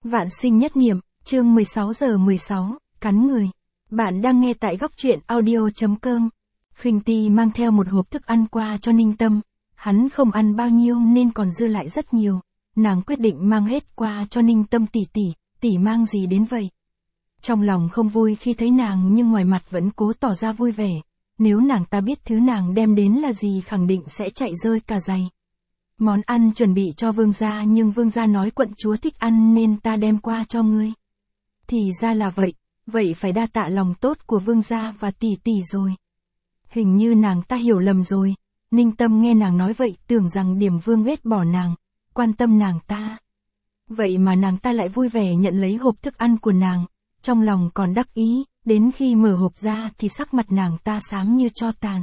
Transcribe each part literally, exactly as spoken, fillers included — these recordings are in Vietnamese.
Vạn sinh nhất niệm, chương mười sáu giờ mười sáu, cắn người. Bạn đang nghe tại góc truyện audio.com. Khinh Ti mang theo một hộp thức ăn qua cho Ninh Tâm. Hắn không ăn bao nhiêu nên còn dư lại rất nhiều. Nàng quyết định mang hết qua cho Ninh Tâm tỷ tỷ, tỷ mang gì đến vậy? Trong lòng không vui khi thấy nàng nhưng ngoài mặt vẫn cố tỏ ra vui vẻ. Nếu nàng ta biết thứ nàng đem đến là gì khẳng định sẽ chạy rơi cả giày. Món ăn chuẩn bị cho vương gia nhưng vương gia nói quận chúa thích ăn nên ta đem qua cho ngươi. Thì ra là vậy, vậy phải đa tạ lòng tốt của vương gia và tỷ tỷ rồi. Hình như nàng ta hiểu lầm rồi. Ninh Tâm nghe nàng nói vậy tưởng rằng Điểm Vương ghét bỏ nàng, quan tâm nàng ta. Vậy mà nàng ta lại vui vẻ nhận lấy hộp thức ăn của nàng, trong lòng còn đắc ý, đến khi mở hộp ra thì sắc mặt nàng ta xám như tro tàn.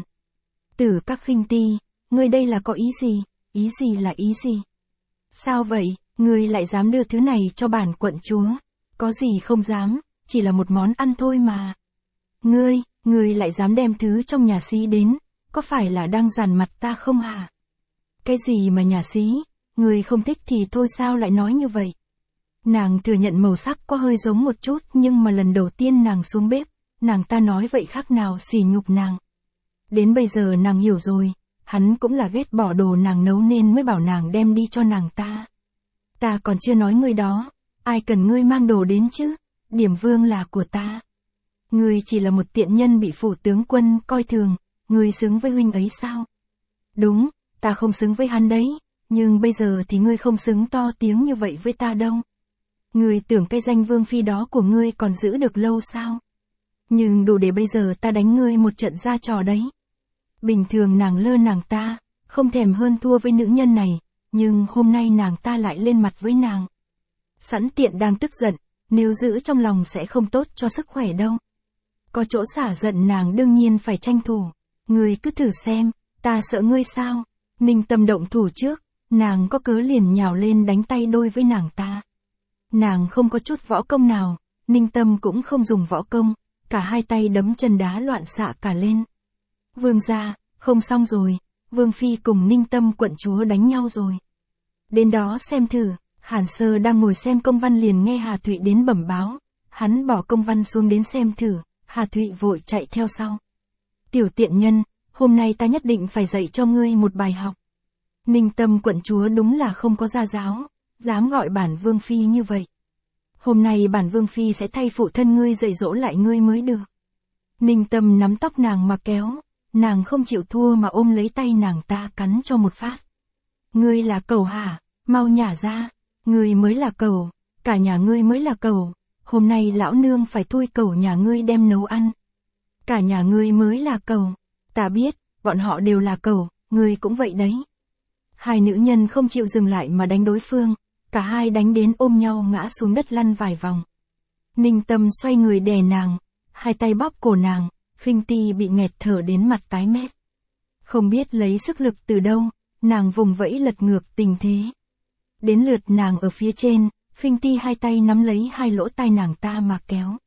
Tử Các Khinh Ti, ngươi đây là có ý gì? Ý gì là ý gì? Sao vậy, ngươi lại dám đưa thứ này cho bản quận chúa? Có gì không dám, chỉ là một món ăn thôi mà. Ngươi, ngươi lại dám đem thứ trong nhà xí đến, có phải là đang giàn mặt ta không hả? Cái gì mà nhà xí, ngươi không thích thì thôi sao lại nói như vậy? Nàng thừa nhận màu sắc có hơi giống một chút nhưng mà lần đầu tiên nàng xuống bếp, nàng ta nói vậy khác nào sỉ nhục nàng. Đến bây giờ nàng hiểu rồi. Hắn cũng là ghét bỏ đồ nàng nấu nên mới bảo nàng đem đi cho nàng ta. Ta còn chưa nói ngươi đó, ai cần ngươi mang đồ đến chứ, Điểm Vương là của ta. Ngươi chỉ là một tiện nhân bị phủ tướng quân coi thường, ngươi xứng với huynh ấy sao? Đúng, ta không xứng với hắn đấy, nhưng bây giờ thì ngươi không xứng to tiếng như vậy với ta đâu. Ngươi tưởng cái danh vương phi đó của ngươi còn giữ được lâu sao? Nhưng đủ để bây giờ ta đánh ngươi một trận ra trò đấy. Bình thường nàng lơ nàng ta, không thèm hơn thua với nữ nhân này, nhưng hôm nay nàng ta lại lên mặt với nàng. Sẵn tiện đang tức giận, nếu giữ trong lòng sẽ không tốt cho sức khỏe đâu. Có chỗ xả giận nàng đương nhiên phải tranh thủ. Ngươi cứ thử xem, ta sợ ngươi sao? Ninh Tâm động thủ trước, nàng có cớ liền nhào lên đánh tay đôi với nàng ta. Nàng không có chút võ công nào, Ninh Tâm cũng không dùng võ công, cả hai tay đấm chân đá loạn xạ cả lên. Vương gia, không xong rồi, Vương Phi cùng Ninh Tâm quận chúa đánh nhau rồi. Đến đó xem thử, Hàn Sơ đang ngồi xem công văn liền nghe Hà Thụy đến bẩm báo. Hắn bỏ công văn xuống đến xem thử, Hà Thụy vội chạy theo sau. Tiểu tiện nhân, hôm nay ta nhất định phải dạy cho ngươi một bài học. Ninh Tâm quận chúa đúng là không có gia giáo, dám gọi bản Vương Phi như vậy. Hôm nay bản Vương Phi sẽ thay phụ thân ngươi dạy dỗ lại ngươi mới được. Ninh Tâm nắm tóc nàng mà kéo. Nàng không chịu thua mà ôm lấy tay nàng ta cắn cho một phát. Ngươi là cẩu hả? Mau nhả ra. Ngươi mới là cẩu, cả nhà ngươi mới là cẩu. Hôm nay lão nương phải thui cẩu nhà ngươi đem nấu ăn. Cả nhà ngươi mới là cẩu. Ta biết, bọn họ đều là cẩu, ngươi cũng vậy đấy. Hai nữ nhân không chịu dừng lại mà đánh đối phương. Cả hai đánh đến ôm nhau ngã xuống đất lăn vài vòng. Ninh Tâm xoay người đè nàng, hai tay bóp cổ nàng. Khinh Ti bị nghẹt thở đến mặt tái mét. Không biết lấy sức lực từ đâu, nàng vùng vẫy lật ngược tình thế. Đến lượt nàng ở phía trên, Khinh Ti hai tay nắm lấy hai lỗ tai nàng ta mà kéo.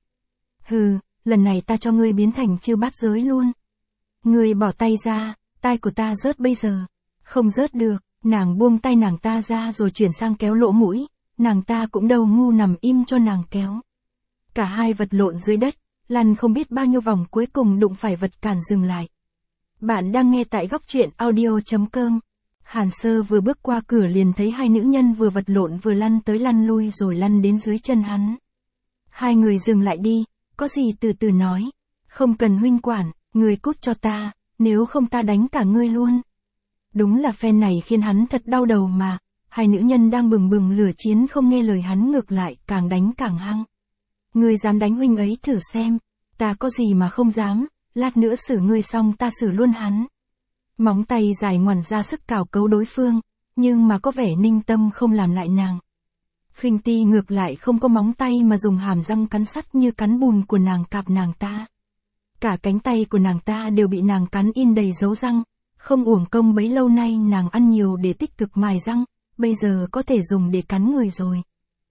Hừ, lần này ta cho ngươi biến thành chư bát giới luôn. Ngươi bỏ tay ra, tai của ta rớt bây giờ. Không rớt được, nàng buông tay nàng ta ra rồi chuyển sang kéo lỗ mũi, nàng ta cũng đâu ngu nằm im cho nàng kéo. Cả hai vật lộn dưới đất. Lăn không biết bao nhiêu vòng cuối cùng đụng phải vật cản dừng lại. Bạn đang nghe tại góc truyện audio.com. Hàn Sơ vừa bước qua cửa liền thấy hai nữ nhân vừa vật lộn vừa lăn tới lăn lui rồi lăn đến dưới chân hắn. Hai người dừng lại đi, có gì từ từ nói. Không cần huynh quản, người cút cho ta, nếu không ta đánh cả ngươi luôn. Đúng là phen này khiến hắn thật đau đầu mà. Hai nữ nhân đang bừng bừng lửa chiến không nghe lời hắn ngược lại càng đánh càng hăng. Ngươi dám đánh huynh ấy thử xem, ta có gì mà không dám, lát nữa xử ngươi xong ta xử luôn hắn. Móng tay dài ngoằn ra sức cào cấu đối phương, nhưng mà có vẻ Ninh Tâm không làm lại nàng. Khinh Ti ngược lại không có móng tay mà dùng hàm răng cắn sắt như cắn bùn của nàng cạp nàng ta. Cả cánh tay của nàng ta đều bị nàng cắn in đầy dấu răng, không uổng công bấy lâu nay nàng ăn nhiều để tích cực mài răng, bây giờ có thể dùng để cắn người rồi.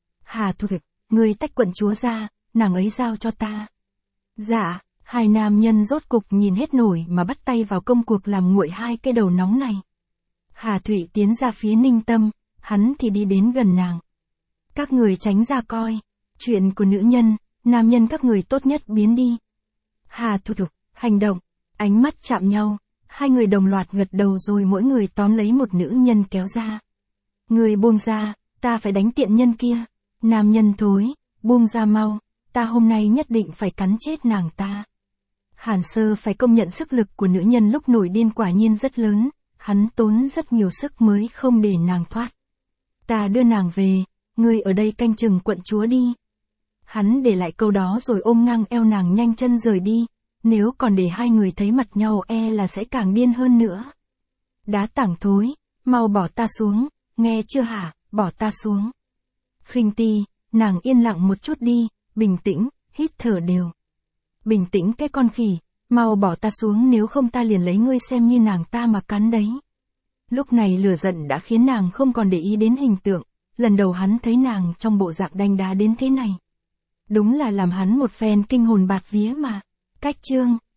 Hà Thụy, ngươi tách quận chúa ra, nàng ấy giao cho ta. Dạ, hai nam nhân rốt cục nhìn hết nổi mà bắt tay vào công cuộc làm nguội hai cái đầu nóng này. Hà Thụy tiến ra phía Ninh Tâm, hắn thì đi đến gần nàng. Các người tránh ra coi. Chuyện của nữ nhân, nam nhân các người tốt nhất biến đi. Hà Thục Thục, hành động, ánh mắt chạm nhau, hai người đồng loạt gật đầu rồi mỗi người tóm lấy một nữ nhân kéo ra. Người buông ra, ta phải đánh tiện nhân kia. Nam nhân thối, buông ra mau, ta hôm nay nhất định phải cắn chết nàng ta. Hàn Sơ phải công nhận sức lực của nữ nhân lúc nổi điên quả nhiên rất lớn, hắn tốn rất nhiều sức mới không để nàng thoát. Ta đưa nàng về, ngươi ở đây canh chừng quận chúa đi. Hắn để lại câu đó rồi ôm ngang eo nàng nhanh chân rời đi, nếu còn để hai người thấy mặt nhau e là sẽ càng điên hơn nữa. Đá tảng thối, mau bỏ ta xuống, nghe chưa hả, bỏ ta xuống. Khinh Ti, nàng yên lặng một chút đi, bình tĩnh, hít thở đều. Bình tĩnh cái con khỉ, mau bỏ ta xuống nếu không ta liền lấy ngươi xem như nàng ta mà cắn đấy. Lúc này lửa giận đã khiến nàng không còn để ý đến hình tượng, lần đầu hắn thấy nàng trong bộ dạng đanh đá đến thế này. Đúng là làm hắn một phen kinh hồn bạt vía mà. Cách chương